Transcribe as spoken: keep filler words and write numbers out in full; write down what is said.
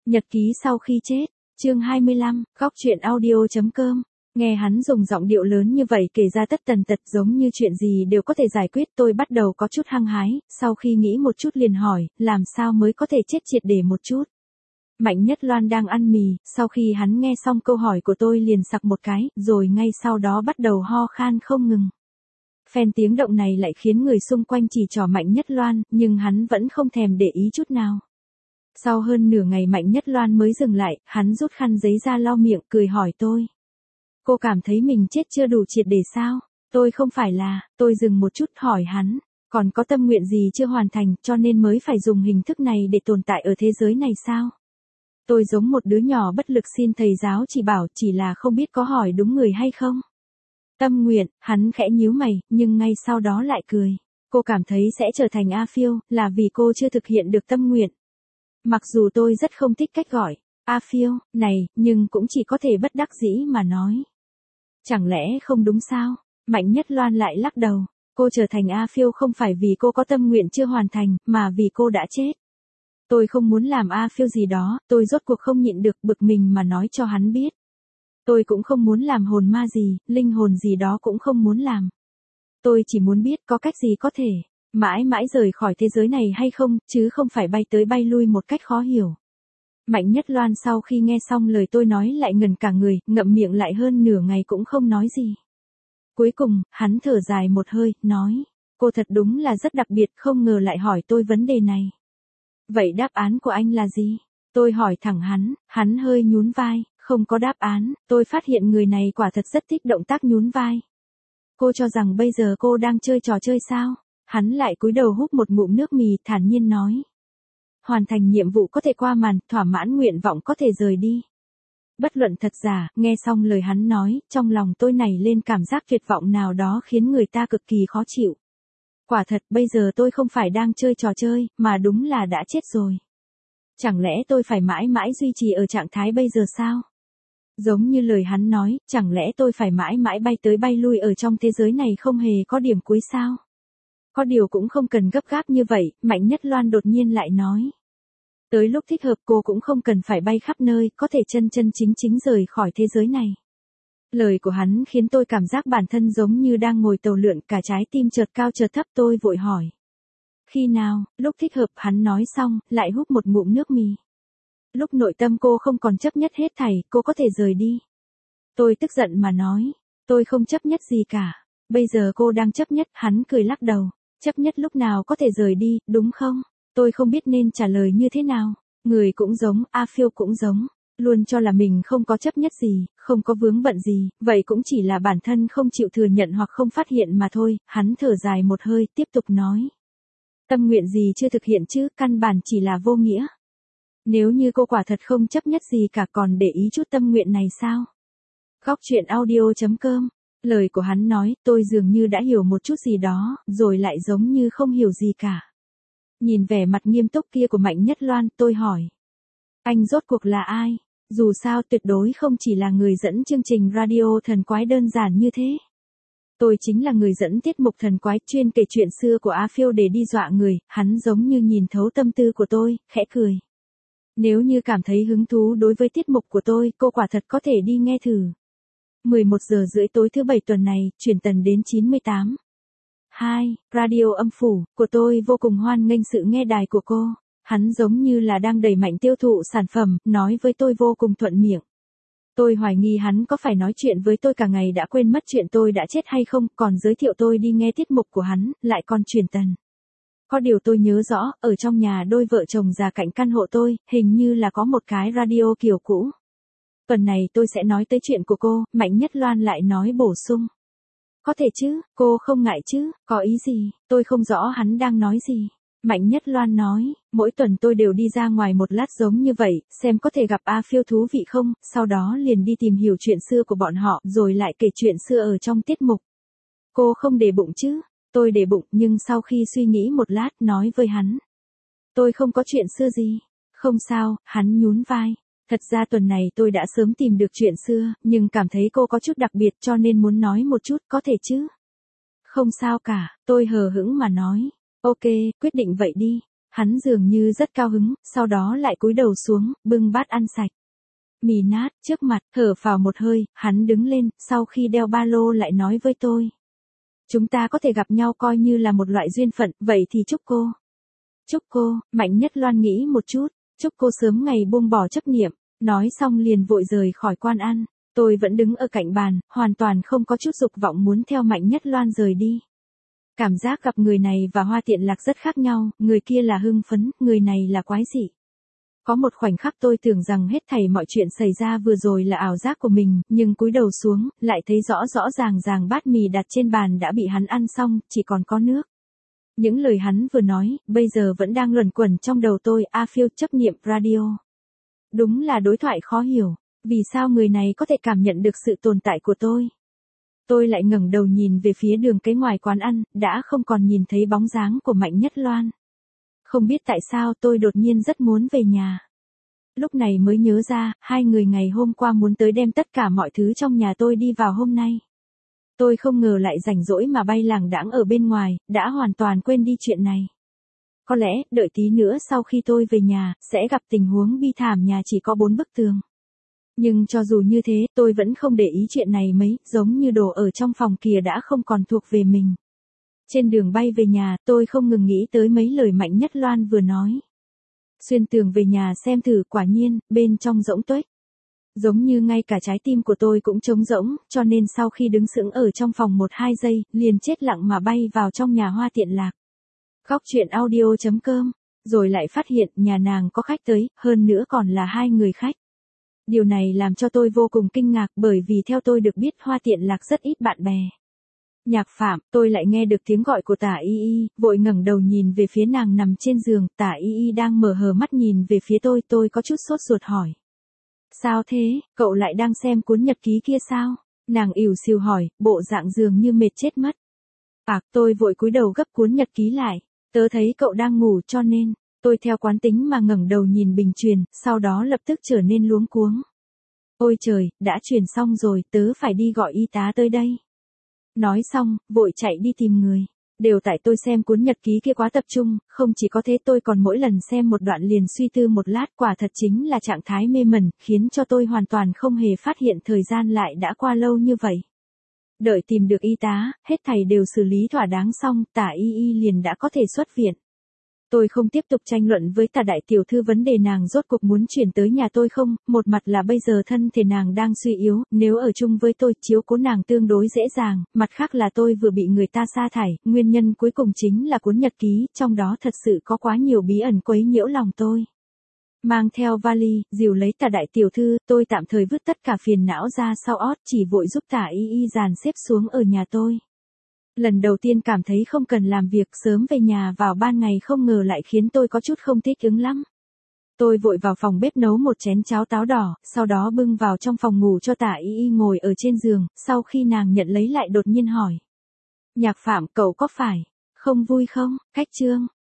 Nhật ký sau khi chết, chương hai mươi lăm, góc truyện audio.com. Nghe hắn dùng giọng điệu lớn như vậy kể ra tất tần tật giống như chuyện gì đều có thể giải quyết, tôi bắt đầu có chút hăng hái, sau khi nghĩ một chút liền hỏi, làm sao mới có thể chết triệt để một chút. Mạnh Nhất Loan đang ăn mì, sau khi hắn nghe xong câu hỏi của tôi liền sặc một cái, rồi ngay sau đó bắt đầu ho khan không ngừng. Phen tiếng động này lại khiến người xung quanh chỉ trỏ Mạnh Nhất Loan, nhưng hắn vẫn không thèm để ý chút nào. Sau hơn nửa ngày Mạnh Nhất Loan mới dừng lại, hắn rút khăn giấy ra lau miệng, cười hỏi tôi. Cô cảm thấy mình chết chưa đủ triệt để sao? Tôi không phải là, tôi dừng một chút hỏi hắn, còn có tâm nguyện gì chưa hoàn thành cho nên mới phải dùng hình thức này để tồn tại ở thế giới này sao? Tôi giống một đứa nhỏ bất lực xin thầy giáo chỉ bảo, chỉ là không biết có hỏi đúng người hay không. Tâm nguyện, hắn khẽ nhíu mày, nhưng ngay sau đó lại cười. Cô cảm thấy sẽ trở thành A Phiêu, là vì cô chưa thực hiện được tâm nguyện. Mặc dù tôi rất không thích cách gọi A Phiêu này, nhưng cũng chỉ có thể bất đắc dĩ mà nói. Chẳng lẽ không đúng sao? Mạnh Nhất Loan lại lắc đầu. Cô trở thành A Phiêu không phải vì cô có tâm nguyện chưa hoàn thành, mà vì cô đã chết. Tôi không muốn làm A Phiêu gì đó, tôi rốt cuộc không nhịn được bực mình mà nói cho hắn biết. Tôi cũng không muốn làm hồn ma gì, linh hồn gì đó cũng không muốn làm. Tôi chỉ muốn biết có cách gì có thể mãi mãi rời khỏi thế giới này hay không, chứ không phải bay tới bay lui một cách khó hiểu. Mạnh Nhất Loan sau khi nghe xong lời tôi nói lại ngần cả người, ngậm miệng lại hơn nửa ngày cũng không nói gì. Cuối cùng, hắn thở dài một hơi, nói, cô thật đúng là rất đặc biệt, không ngờ lại hỏi tôi vấn đề này. Vậy đáp án của anh là gì? Tôi hỏi thẳng hắn, hắn hơi nhún vai, không có đáp án, tôi phát hiện người này quả thật rất thích động tác nhún vai. Cô cho rằng bây giờ cô đang chơi trò chơi sao? Hắn lại cúi đầu hút một ngụm nước mì, thản nhiên nói. Hoàn thành nhiệm vụ có thể qua màn, thỏa mãn nguyện vọng có thể rời đi. Bất luận thật giả, nghe xong lời hắn nói, trong lòng tôi nảy lên cảm giác tuyệt vọng nào đó khiến người ta cực kỳ khó chịu. Quả thật, bây giờ tôi không phải đang chơi trò chơi, mà đúng là đã chết rồi. Chẳng lẽ tôi phải mãi mãi duy trì ở trạng thái bây giờ sao? Giống như lời hắn nói, chẳng lẽ tôi phải mãi mãi bay tới bay lui ở trong thế giới này không hề có điểm cuối sao? Có điều cũng không cần gấp gáp như vậy, Mạnh Nhất Loan đột nhiên lại nói. Tới lúc thích hợp cô cũng không cần phải bay khắp nơi, có thể chân chân chính chính rời khỏi thế giới này. Lời của hắn khiến tôi cảm giác bản thân giống như đang ngồi tàu lượn, cả trái tim chợt cao chợt thấp, tôi vội hỏi. Khi nào, lúc thích hợp, hắn nói xong, lại hút một ngụm nước mì. Lúc nội tâm cô không còn chấp nhất hết thảy, cô có thể rời đi. Tôi tức giận mà nói, tôi không chấp nhất gì cả. Bây giờ cô đang chấp nhất, hắn cười lắc đầu. Chấp nhất lúc nào có thể rời đi, đúng không? Tôi không biết nên trả lời như thế nào. Người cũng giống, A Phiêu cũng giống. Luôn cho là mình không có chấp nhất gì, không có vướng bận gì, vậy cũng chỉ là bản thân không chịu thừa nhận hoặc không phát hiện mà thôi. Hắn thở dài một hơi, tiếp tục nói. Tâm nguyện gì chưa thực hiện chứ, căn bản chỉ là vô nghĩa. Nếu như cô quả thật không chấp nhất gì cả, còn để ý chút tâm nguyện này sao? Góc truyện audio.com. Lời của hắn nói, tôi dường như đã hiểu một chút gì đó, rồi lại giống như không hiểu gì cả. Nhìn vẻ mặt nghiêm túc kia của Mạnh Nhất Loan, tôi hỏi. Anh rốt cuộc là ai? Dù sao tuyệt đối không chỉ là người dẫn chương trình radio thần quái đơn giản như thế. Tôi chính là người dẫn tiết mục thần quái, chuyên kể chuyện xưa của A Phiêu để đi dọa người. Hắn giống như nhìn thấu tâm tư của tôi, khẽ cười. Nếu như cảm thấy hứng thú đối với tiết mục của tôi, cô quả thật có thể đi nghe thử. mười một giờ rưỡi tối thứ bảy tuần này, chuyển tần đến chín mươi tám. hai, radio âm phủ, của tôi vô cùng hoan nghênh sự nghe đài của cô. Hắn giống như là đang đẩy mạnh tiêu thụ sản phẩm, nói với tôi vô cùng thuận miệng. Tôi hoài nghi hắn có phải nói chuyện với tôi cả ngày đã quên mất chuyện tôi đã chết hay không, còn giới thiệu tôi đi nghe tiết mục của hắn, lại còn chuyển tần. Có điều tôi nhớ rõ, ở trong nhà đôi vợ chồng già cạnh căn hộ tôi, hình như là có một cái radio kiểu cũ. Tuần này tôi sẽ nói tới chuyện của cô, Mạnh Nhất Loan lại nói bổ sung. Có thể chứ, cô không ngại chứ, có ý gì, tôi không rõ hắn đang nói gì. Mạnh Nhất Loan nói, mỗi tuần tôi đều đi ra ngoài một lát giống như vậy, xem có thể gặp A Phiêu thú vị không, sau đó liền đi tìm hiểu chuyện xưa của bọn họ, rồi lại kể chuyện xưa ở trong tiết mục. Cô không để bụng chứ? Tôi để bụng, nhưng sau khi suy nghĩ một lát, nói với hắn. Tôi không có chuyện xưa gì. Không sao, hắn nhún vai. Thật ra tuần này tôi đã sớm tìm được chuyện xưa, nhưng cảm thấy cô có chút đặc biệt cho nên muốn nói một chút, có thể chứ? Không sao cả, tôi hờ hững mà nói. Ok, quyết định vậy đi. Hắn dường như rất cao hứng, sau đó lại cúi đầu xuống, bưng bát ăn sạch. Mì nát, trước mặt, thở phào một hơi, hắn đứng lên, sau khi đeo ba lô lại nói với tôi. Chúng ta có thể gặp nhau coi như là một loại duyên phận, vậy thì chúc cô. Chúc cô, Mạnh Nhất Loan nghĩ một chút, chúc cô sớm ngày buông bỏ chấp niệm, nói xong liền vội rời khỏi quán ăn. Tôi vẫn đứng ở cạnh bàn, hoàn toàn không có chút dục vọng muốn theo Mạnh Nhất Loan rời đi. Cảm giác gặp người này và Hoa Tiện Lạc rất khác nhau, người kia là hưng phấn, người này là quái dị. Có một khoảnh khắc tôi tưởng rằng hết thảy mọi chuyện xảy ra vừa rồi là ảo giác của mình, nhưng cúi đầu xuống, lại thấy rõ rõ ràng ràng bát mì đặt trên bàn đã bị hắn ăn xong, chỉ còn có nước. Những lời hắn vừa nói, bây giờ vẫn đang luẩn quẩn trong đầu tôi, A Phiêu chấp niệm radio. Đúng là đối thoại khó hiểu, vì sao người này có thể cảm nhận được sự tồn tại của tôi. Tôi lại ngẩng đầu nhìn về phía đường cái ngoài quán ăn, đã không còn nhìn thấy bóng dáng của Mạnh Nhất Loan. Không biết tại sao tôi đột nhiên rất muốn về nhà. Lúc này mới nhớ ra, hai người ngày hôm qua muốn tới đem tất cả mọi thứ trong nhà tôi đi vào hôm nay. Tôi không ngờ lại rảnh rỗi mà bay lảng đãng ở bên ngoài, đã hoàn toàn quên đi chuyện này. Có lẽ, đợi tí nữa sau khi tôi về nhà, sẽ gặp tình huống bi thảm nhà chỉ có bốn bức tường. Nhưng cho dù như thế, tôi vẫn không để ý chuyện này mấy, giống như đồ ở trong phòng kia đã không còn thuộc về mình. Trên đường bay về nhà, tôi không ngừng nghĩ tới mấy lời Mạnh Nhất Loan vừa nói. Xuyên tường về nhà xem thử, quả nhiên, bên trong rỗng tuếch. Giống như ngay cả trái tim của tôi cũng trống rỗng, cho nên sau khi đứng sững ở trong phòng một hai giây, liền chết lặng mà bay vào trong nhà Hoa Tiện Lạc. Góc truyện audio chấm com, rồi lại phát hiện nhà nàng có khách tới, hơn nữa còn là hai người khách. Điều này làm cho tôi vô cùng kinh ngạc bởi vì theo tôi được biết Hoa Tiện Lạc rất ít bạn bè. Nhạc Phạm, tôi lại nghe được tiếng gọi của Tả Y Y, vội ngẩng đầu nhìn về phía nàng nằm trên giường, Tả Y Y đang mở hờ mắt nhìn về phía tôi, tôi có chút sốt ruột hỏi. Sao thế, cậu lại đang xem cuốn nhật ký kia sao? Nàng ỉu xìu hỏi, bộ dạng dường như mệt chết mất. À, tôi vội cúi đầu gấp cuốn nhật ký lại, tớ thấy cậu đang ngủ cho nên, tôi theo quán tính mà ngẩng đầu nhìn bình truyền, sau đó lập tức trở nên luống cuống. Ôi trời, đã truyền xong rồi, tớ phải đi gọi y tá tới đây. Nói xong, vội chạy đi tìm người. Đều tại tôi xem cuốn nhật ký kia quá tập trung, không chỉ có thế tôi còn mỗi lần xem một đoạn liền suy tư một lát, quả thật chính là trạng thái mê mẩn, khiến cho tôi hoàn toàn không hề phát hiện thời gian lại đã qua lâu như vậy. Đợi tìm được y tá, hết thảy đều xử lý thỏa đáng xong, Tả Y Y liền đã có thể xuất viện. Tôi không tiếp tục tranh luận với Tả đại tiểu thư vấn đề nàng rốt cuộc muốn chuyển tới nhà tôi không, một mặt là bây giờ thân thể nàng đang suy yếu, nếu ở chung với tôi chiếu cố nàng tương đối dễ dàng, mặt khác là tôi vừa bị người ta sa thải, nguyên nhân cuối cùng chính là cuốn nhật ký, trong đó thật sự có quá nhiều bí ẩn quấy nhiễu lòng tôi. Mang theo vali, dìu lấy Tả đại tiểu thư, tôi tạm thời vứt tất cả phiền não ra sau ót, chỉ vội giúp Tả Y Y dàn xếp xuống ở nhà tôi. Lần đầu tiên cảm thấy không cần làm việc, sớm về nhà vào ban ngày không ngờ lại khiến tôi có chút không thích ứng lắm. Tôi vội vào phòng bếp nấu một chén cháo táo đỏ, sau đó bưng vào trong phòng ngủ cho Tả Y Y ngồi ở trên giường, sau khi nàng nhận lấy lại đột nhiên hỏi. Nhạc Phạm, cậu có phải không vui không? Cách chương